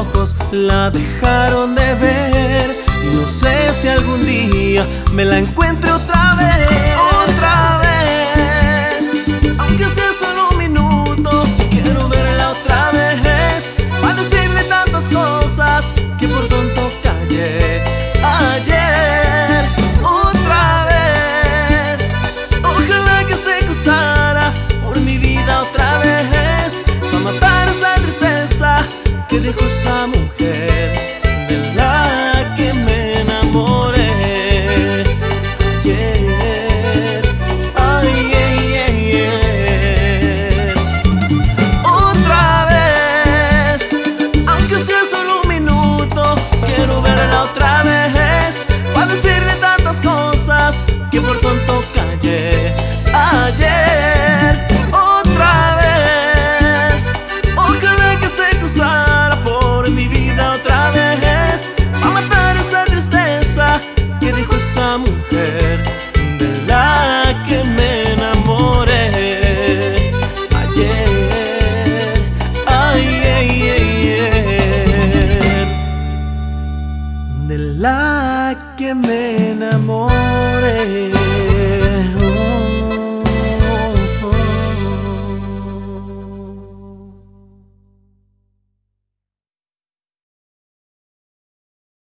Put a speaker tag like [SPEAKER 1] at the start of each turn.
[SPEAKER 1] ojos la dejaron de ver. Y no sé si algún día me la encuentre otra vez. Otra vez, aunque sea solo un minuto, quiero verla otra vez, para decirle tantas cosas que por tonto callé ayer. Otra vez, ojalá que se cruzara por mi vida otra vez, para matar esa tristeza que dejó esa mujer de la que me enamoré ayer. Ay, ay, ay, ay. Otra vez, aunque sea solo un minuto, quiero verla otra vez, para decirle tantas cosas que por tonto callé ayer. Otra vez, ojalá que se cruzara por mi vida otra vez, para matar esa tristeza que dejó esa mujer de la que me enamoré ayer. Ay, ay, ay, ay. De la que me enamoré.